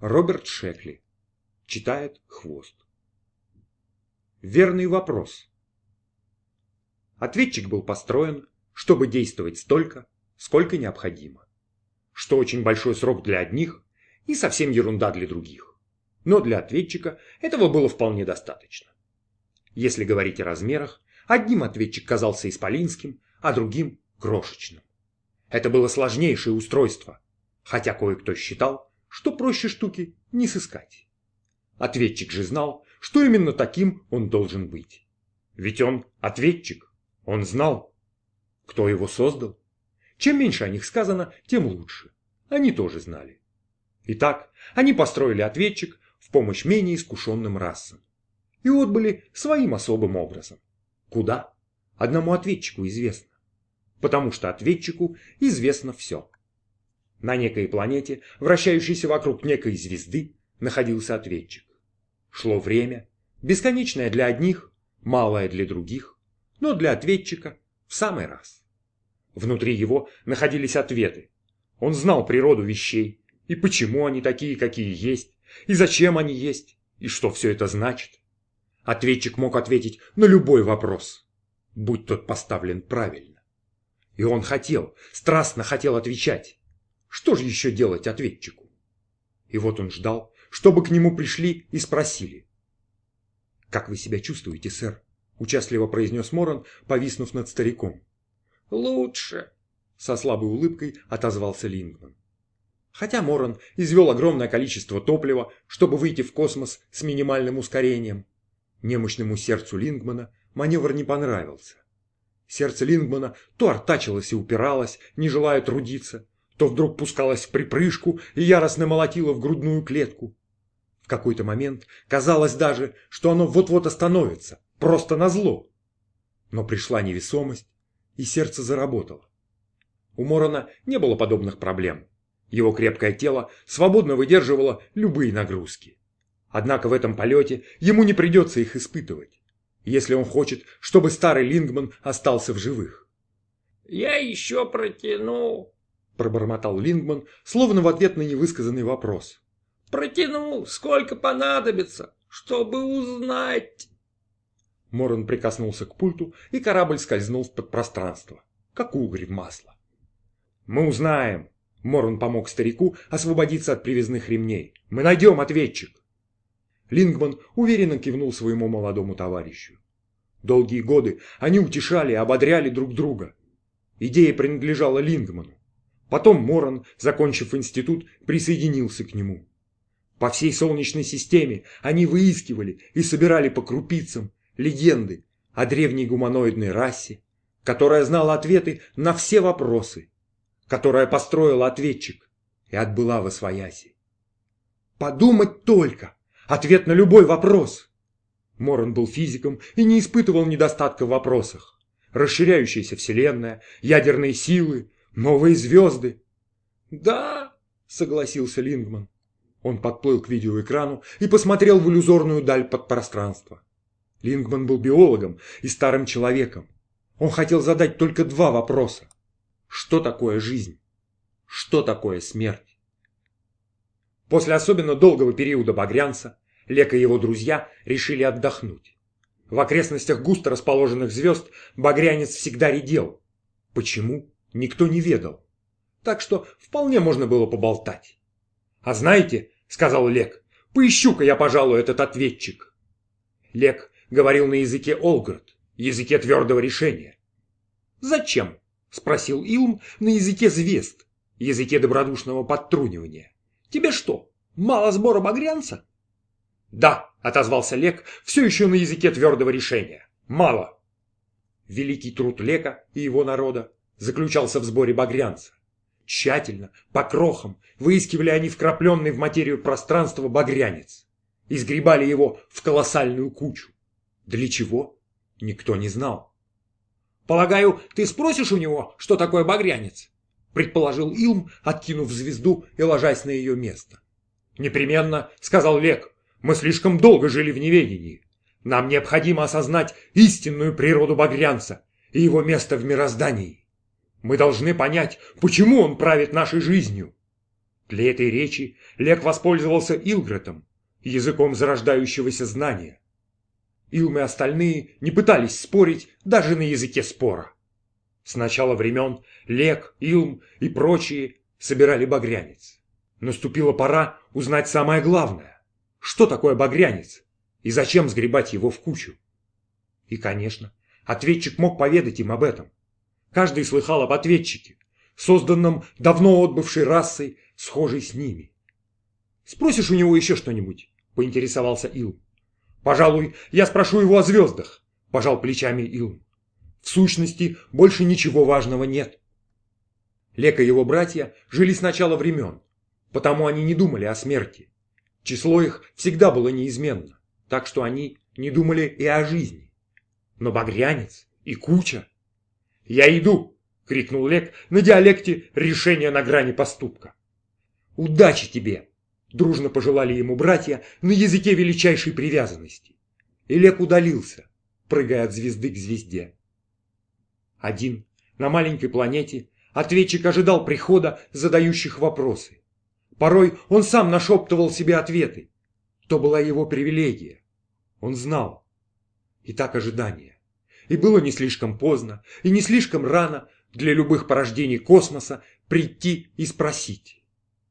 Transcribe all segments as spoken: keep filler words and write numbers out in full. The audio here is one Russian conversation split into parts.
Роберт Шекли. Читает Хвост. Верный вопрос. Ответчик был построен, чтобы действовать столько, сколько необходимо. Что очень большой срок для одних и совсем ерунда для других. Но для ответчика этого было вполне достаточно. Если говорить о размерах, одним ответчик казался исполинским, а другим – крошечным. Это было сложнейшее устройство, хотя кое-кто считал, что проще штуки не сыскать. Ответчик же знал, что именно таким он должен быть. Ведь он ответчик, он знал, кто его создал. Чем меньше о них сказано, тем лучше. Они тоже знали. Итак, они построили ответчик в помощь менее искушенным расам. И отбыли своим особым образом. Куда? Одному ответчику известно. Потому что ответчику известно все. На некой планете, вращающейся вокруг некой звезды, находился ответчик. Шло время, бесконечное для одних, малое для других, но для ответчика в самый раз. Внутри его находились ответы. Он знал природу вещей, и почему они такие, какие есть, и зачем они есть, и что все это значит. Ответчик мог ответить на любой вопрос, будь тот поставлен правильно. И он хотел, страстно хотел отвечать. Что же еще делать ответчику? И вот он ждал, чтобы к нему пришли и спросили. «Как вы себя чувствуете, сэр?» – участливо произнес Моран, повиснув над стариком. «Лучше», – со слабой улыбкой отозвался Лингман. Хотя Моран извел огромное количество топлива, чтобы выйти в космос с минимальным ускорением, немощному сердцу Лингмана маневр не понравился. Сердце Лингмана то артачилось и упиралось, не желая трудиться, то вдруг пускалось в припрыжку и яростно молотило в грудную клетку. В какой-то момент казалось даже, что оно вот-вот остановится, просто назло. Но пришла невесомость, и сердце заработало. У Морана не было подобных проблем. Его крепкое тело свободно выдерживало любые нагрузки. Однако в этом полете ему не придется их испытывать, если он хочет, чтобы старый Лингман остался в живых. «Я еще протяну», – пробормотал Лингман, словно в ответ на невысказанный вопрос. «Протяну, сколько понадобится, чтобы узнать». Моран прикоснулся к пульту, и корабль скользнул в подпространство, как угорь в масло. «Мы узнаем», – Моран помог старику освободиться от привязных ремней. «Мы найдем ответчик». Лингман уверенно кивнул своему молодому товарищу. Долгие годы они утешали и ободряли друг друга. Идея принадлежала Лингману. Потом Моран, закончив институт, присоединился к нему. По всей Солнечной системе они выискивали и собирали по крупицам легенды о древней гуманоидной расе, которая знала ответы на все вопросы, которая построила ответчик и отбыла восвояси. Подумать только! Ответ на любой вопрос! Моран был физиком и не испытывал недостатка в вопросах. Расширяющаяся вселенная, ядерные силы, новые звезды. «Да», — согласился Лингман. Он подплыл к видеоэкрану и посмотрел в иллюзорную даль подпространства. Лингман был биологом и старым человеком. Он хотел задать только два вопроса. Что такое жизнь? Что такое смерть? После особенно долгого периода багрянца Лек и его друзья решили отдохнуть. В окрестностях густо расположенных звезд багрянец всегда редел. Почему? Никто не ведал. Так что вполне можно было поболтать. «А знаете, — сказал Лек, — поищу-ка я, пожалуй, этот ответчик». Лек говорил на языке Олгарт, языке твердого решения. «Зачем?» — спросил Илм на языке звезд, языке добродушного подтрунивания. «Тебе что, мало сбора багрянца?» «Да», — отозвался Лек, все еще на языке твердого решения. «Мало». Великий труд Лека и его народа заключался в сборе багрянца. Тщательно, по крохам, выискивали они вкрапленный в материю пространства багрянец. И сгребали его в колоссальную кучу. Для чего? Никто не знал. «Полагаю, ты спросишь у него, что такое багрянец?» — предположил Илм, откинув звезду и ложась на ее место. «Непременно», — сказал Лек. «Мы слишком долго жили в неведении. Нам необходимо осознать истинную природу багрянца и его место в мироздании. Мы должны понять, почему он правит нашей жизнью». Для этой речи Лек воспользовался Илгретом, языком зарождающегося знания. Илм и остальные не пытались спорить даже на языке спора. С начала времен Лек, Илм и прочие собирали багрянец. Наступила пора узнать самое главное. Что такое багрянец и зачем сгребать его в кучу? И, конечно, ответчик мог поведать им об этом. Каждый слыхал об ответчике, созданном давно отбывшей расой, схожей с ними. «Спросишь у него еще что-нибудь?» — поинтересовался Илм. «Пожалуй, я спрошу его о звездах», — пожал плечами Илм. «В сущности, больше ничего важного нет». Лек и его братья жили с начала времен, потому они не думали о смерти. Число их всегда было неизменно, так что они не думали и о жизни. Но багрянец и куча... «Я иду!» — крикнул Лек на диалекте решения на грани поступка. «Удачи тебе!» — дружно пожелали ему братья на языке величайшей привязанности. И Лек удалился, прыгая от звезды к звезде. Один, на маленькой планете, ответчик ожидал прихода задающих вопросы. Порой он сам нашептывал себе ответы. То была его привилегия. Он знал. И так ожидание. И было не слишком поздно, и не слишком рано для любых порождений космоса прийти и спросить.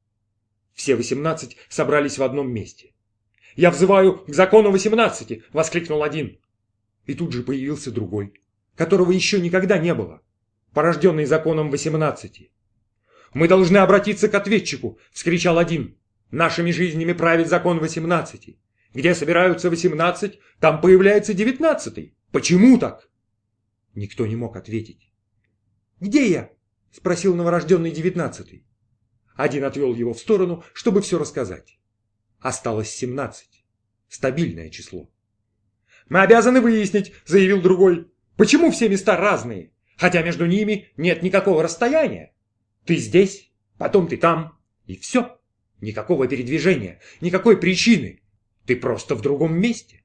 Все восемнадцать собрались в одном месте. «Я взываю к закону восемнадцати!» — воскликнул один. И тут же появился другой, которого еще никогда не было, порожденный законом восемнадцати. «Мы должны обратиться к ответчику!» — вскричал один. «Нашими жизнями правит закон восемнадцати. Где собираются восемнадцать, там появляется девятнадцатый. Почему так?» Никто не мог ответить. «Где я?» — спросил новорожденный девятнадцатый. Один отвел его в сторону, чтобы все рассказать. Осталось семнадцать. Стабильное число. «Мы обязаны выяснить», — заявил другой, «почему все места разные, хотя между ними нет никакого расстояния. Ты здесь, потом ты там, и все. Никакого передвижения, никакой причины. Ты просто в другом месте».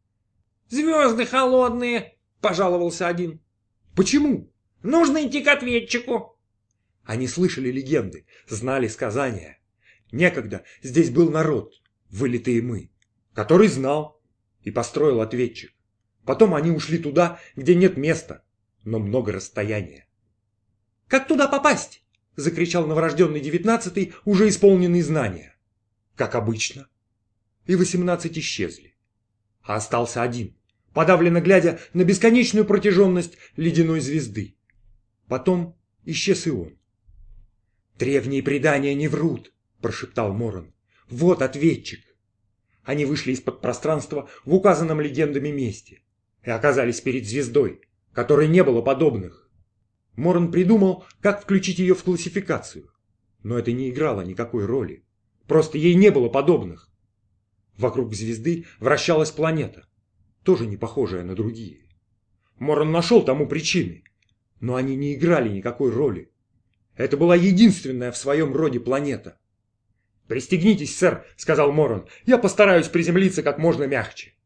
«Звезды холодные», — пожаловался один. «Почему?» «Нужно идти к ответчику». Они слышали легенды, знали сказания. Некогда здесь был народ, вылитые мы, который знал и построил ответчик. Потом они ушли туда, где нет места, но много расстояния. «Как туда попасть?» — закричал новорожденный девятнадцатый, уже исполненный знания. «Как обычно». И восемнадцать исчезли. А остался один, подавленно глядя на бесконечную протяженность ледяной звезды. Потом исчез и он. «Древние предания не врут», — прошептал Морон. «Вот ответчик». Они вышли из-под пространства в указанном легендами месте и оказались перед звездой, которой не было подобных. Морон придумал, как включить ее в классификацию, но это не играло никакой роли. Просто ей не было подобных. Вокруг звезды вращалась планета, тоже не похожая на другие. Морон нашел тому причины, но они не играли никакой роли. Это была единственная в своем роде планета. «Пристегнитесь, сэр», — сказал Морон, — «я постараюсь приземлиться как можно мягче».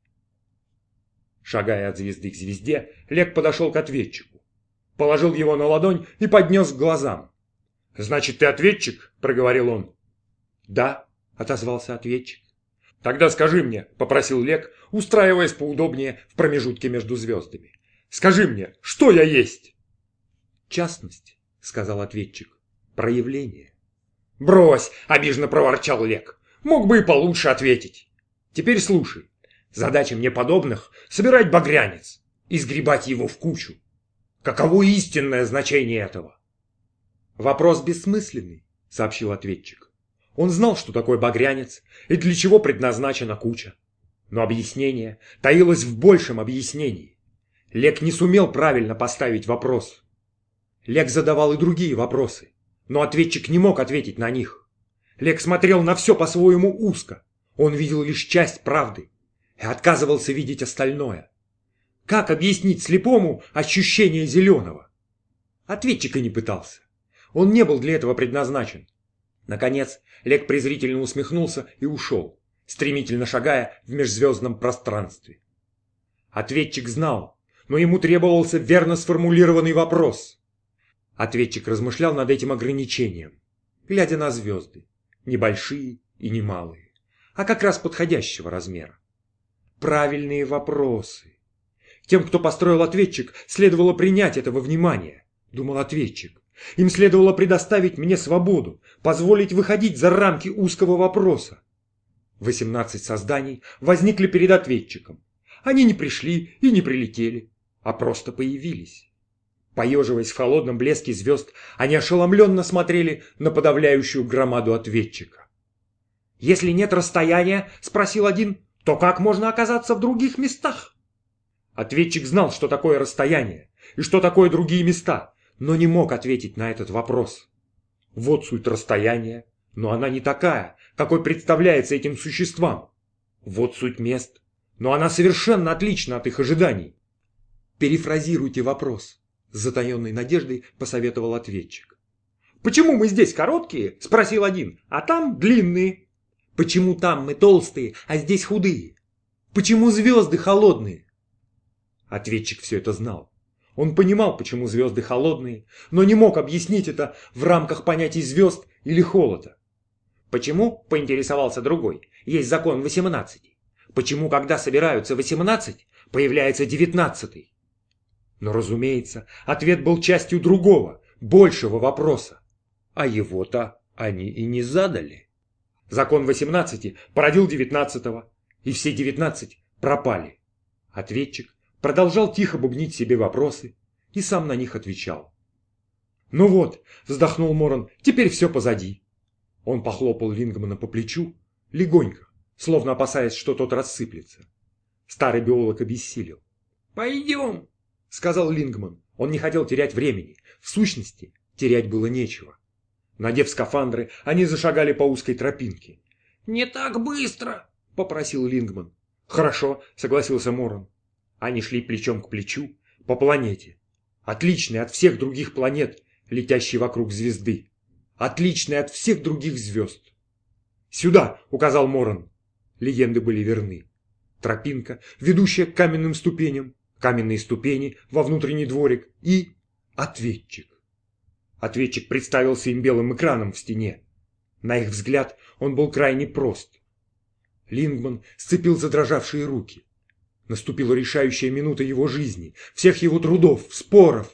Шагая от звезды к звезде, Лек подошел к ответчику, положил его на ладонь и поднес к глазам. «Значит, ты ответчик?» — проговорил он. «Да», — отозвался ответчик. «Тогда скажи мне», — попросил Лек, устраиваясь поудобнее в промежутке между звездами. «Скажи мне, что я есть?» «Частность», — сказал ответчик, — «проявление». «Брось!» — обиженно проворчал Лек. «Мог бы и получше ответить. Теперь слушай. Задача мне подобных — собирать багрянец и сгребать его в кучу. Каково истинное значение этого?» «Вопрос бессмысленный», — сообщил ответчик. Он знал, что такое багрянец и для чего предназначена куча. Но объяснение таилось в большем объяснении. Лек не сумел правильно поставить вопрос. Лек задавал и другие вопросы, но ответчик не мог ответить на них. Лек смотрел на все по-своему узко. Он видел лишь часть правды и отказывался видеть остальное. Как объяснить слепому ощущение зеленого? Ответчик и не пытался. Он не был для этого предназначен. Наконец, Лек презрительно усмехнулся и ушел, стремительно шагая в межзвездном пространстве. Ответчик знал, но ему требовался верно сформулированный вопрос. Ответчик размышлял над этим ограничением, глядя на звезды, небольшие и немалые, а как раз подходящего размера. Правильные вопросы. Тем, кто построил ответчик, следовало принять это во внимание, думал ответчик. Им следовало предоставить мне свободу, позволить выходить за рамки узкого вопроса. Восемнадцать созданий возникли перед ответчиком. Они не пришли и не прилетели, а просто появились. Поеживаясь в холодном блеске звезд, они ошеломленно смотрели на подавляющую громаду ответчика. «Если нет расстояния, — спросил один, — то как можно оказаться в других местах?» Ответчик знал, что такое расстояние и что такое другие места, но не мог ответить на этот вопрос. Вот суть расстояния, но она не такая, какой представляется этим существам. Вот суть мест, но она совершенно отлична от их ожиданий. Перефразируйте вопрос, с затаенной надеждой посоветовал ответчик. «Почему мы здесь короткие?» – спросил один, – «а там длинные?» «Почему там мы толстые, а здесь худые?» «Почему звезды холодные?» Ответчик все это знал. Он понимал, почему звезды холодные, но не мог объяснить это в рамках понятий звезд или холода. «Почему?» – поинтересовался другой. «Есть закон восемнадцати. Почему, когда собираются восемнадцать, появляется девятнадцатый?» Но, разумеется, ответ был частью другого, большего вопроса. А его-то они и не задали. Закон восемнадцати породил девятнадцатого, и все девятнадцать пропали. Ответчик продолжал тихо бубнить себе вопросы и сам на них отвечал. «Ну вот», — вздохнул Моран, — «теперь все позади». Он похлопал Лингмана по плечу, легонько, словно опасаясь, что тот рассыплется. Старый биолог обессилел. «Пойдем», — сказал Лингман. Он не хотел терять времени. В сущности, терять было нечего. Надев скафандры, они зашагали по узкой тропинке. «Не так быстро», — попросил Лингман. «Хорошо», — согласился Моран. Они шли плечом к плечу по планете, отличной от всех других планет, летящей вокруг звезды, отличной от всех других звезд. «Сюда!» — указал Моран. Легенды были верны. Тропинка, ведущая к каменным ступеням, каменные ступени во внутренний дворик и ответчик. Ответчик представился им белым экраном в стене. На их взгляд он был крайне прост. Лингман сцепил задрожавшие руки. Наступила решающая минута его жизни, всех его трудов, споров.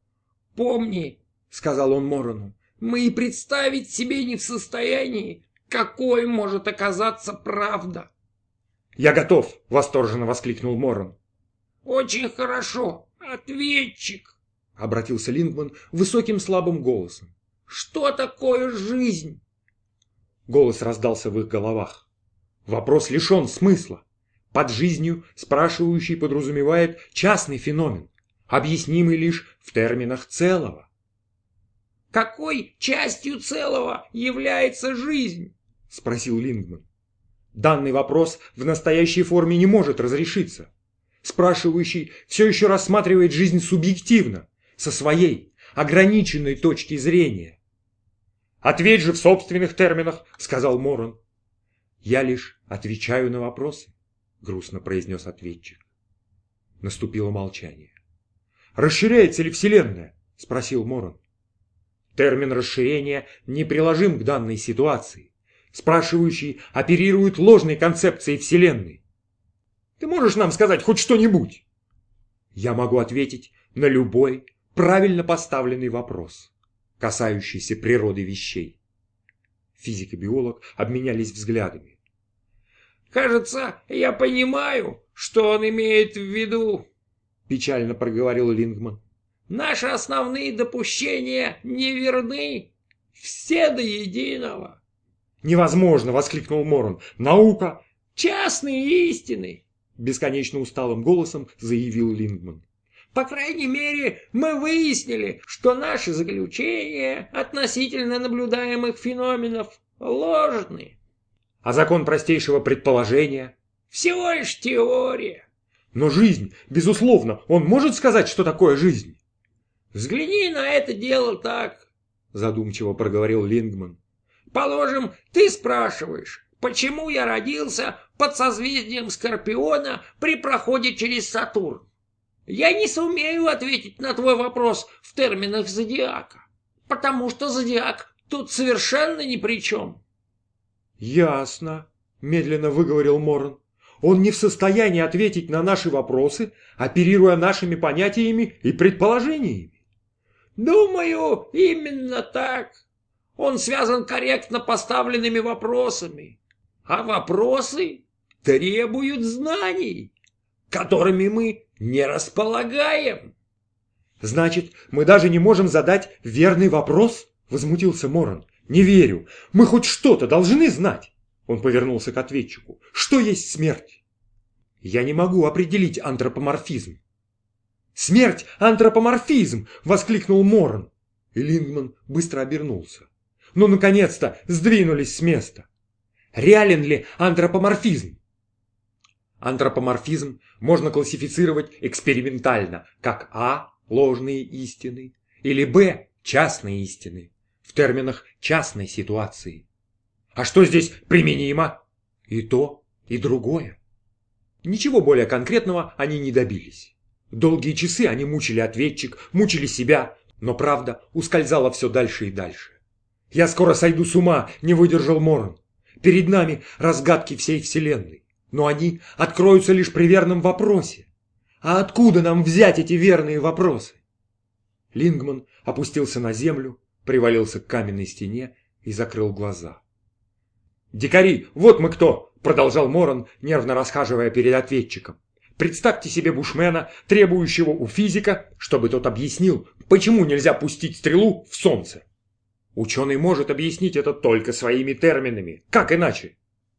«Помни, — сказал он Морану, — мы и представить себе не в состоянии, какой может оказаться правда». «Я готов!» — восторженно воскликнул Моран. «Очень хорошо, ответчик!» — обратился Лингман высоким слабым голосом. «Что такое жизнь?» Голос раздался в их головах. Вопрос лишен смысла. Под жизнью спрашивающий подразумевает частный феномен, объяснимый лишь в терминах целого. «Какой частью целого является жизнь?» — спросил Лингман. Данный вопрос в настоящей форме не может разрешиться. Спрашивающий все еще рассматривает жизнь субъективно, со своей, ограниченной точки зрения. «Ответь же в собственных терминах», — сказал Моран. «Я лишь отвечаю на вопросы», — грустно произнес ответчик. Наступило молчание. «Расширяется ли Вселенная?» — спросил Моран. Термин расширения неприложим к данной ситуации. Спрашивающий оперирует ложной концепцией Вселенной. «Ты можешь нам сказать хоть что-нибудь?» Я могу ответить на любой правильно поставленный вопрос, касающийся природы вещей. Физик и биолог обменялись взглядами. «Кажется, я понимаю, что он имеет в виду», — печально проговорил Лингман. «Наши основные допущения неверны, все до единого». «Невозможно!» — воскликнул Моран. «Наука...» «Частные истины!» — бесконечно усталым голосом заявил Лингман. «По крайней мере, мы выяснили, что наши заключения относительно наблюдаемых феноменов ложны». «А закон простейшего предположения?» «Всего лишь теория». «Но жизнь, безусловно, он может сказать, что такое жизнь?» «Взгляни на это дело так», — задумчиво проговорил Лингман. «Положим, ты спрашиваешь, почему я родился под созвездием Скорпиона при проходе через Сатурн? Я не сумею ответить на твой вопрос в терминах зодиака, потому что зодиак тут совершенно ни при чем. Ясно, медленно выговорил Моран. Он не в состоянии ответить на наши вопросы, оперируя нашими понятиями и предположениями. Думаю, именно так. Он связан корректно поставленными вопросами. А вопросы требуют знаний, которыми мы не располагаем. Значит, мы даже не можем задать верный вопрос? Возмутился Моран. Не верю. Мы хоть что-то должны знать. Он повернулся к ответчику. Что есть смерть? Я не могу определить антропоморфизм. Смерть – антропоморфизм! Воскликнул Моран. И Лингман быстро обернулся. Ну, наконец-то, сдвинулись с места. Реален ли антропоморфизм? Антропоморфизм можно классифицировать экспериментально, как А – ложные истины, или Б – частные истины, в терминах частной ситуации. А что здесь применимо? И то, и другое. Ничего более конкретного они не добились. Долгие часы они мучили ответчик, мучили себя, но правда ускользала все дальше и дальше. «Я скоро сойду с ума», — не выдержал Моран. «Перед нами разгадки всей Вселенной, но они откроются лишь при верном вопросе. А откуда нам взять эти верные вопросы?» Лингман опустился на землю, привалился к каменной стене и закрыл глаза. «Дикари, вот мы кто!» — продолжал Моран, нервно расхаживая перед ответчиком. «Представьте себе бушмена, требующего у физика, чтобы тот объяснил, почему нельзя пустить стрелу в солнце. Ученый может объяснить это только своими терминами. Как иначе?»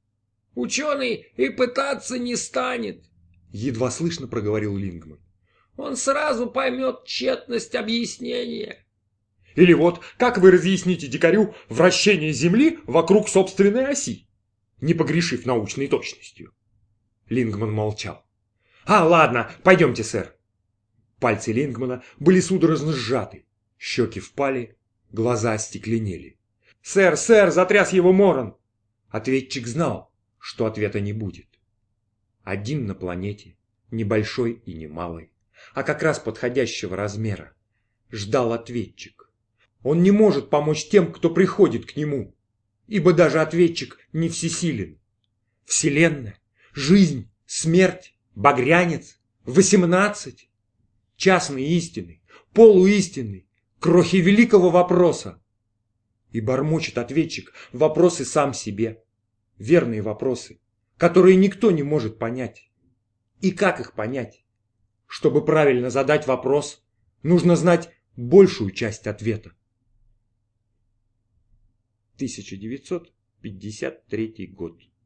«Ученый и пытаться не станет», — едва слышно проговорил Лингман. «Он сразу поймет тщетность объяснения». «Или вот, как вы разъясните дикарю вращение Земли вокруг собственной оси, не погрешив научной точностью?» Лингман молчал. «А, ладно, пойдемте, сэр». Пальцы Лингмана были судорожно сжаты, щеки впали, глаза остекленели. «Сэр, сэр!» — затряс его Моран. Ответчик знал, что ответа не будет. Один на планете, небольшой и немалый, а как раз подходящего размера, ждал ответчик. Он не может помочь тем, кто приходит к нему, ибо даже ответчик не всесилен. Вселенная, жизнь, смерть, багрянец, восемнадцать. Частные истины, полуистины, крохи великого вопроса. И бормочет ответчик вопросы сам себе. Верные вопросы, которые никто не может понять. И как их понять? Чтобы правильно задать вопрос, нужно знать большую часть ответа. тысяча девятьсот пятьдесят третий год.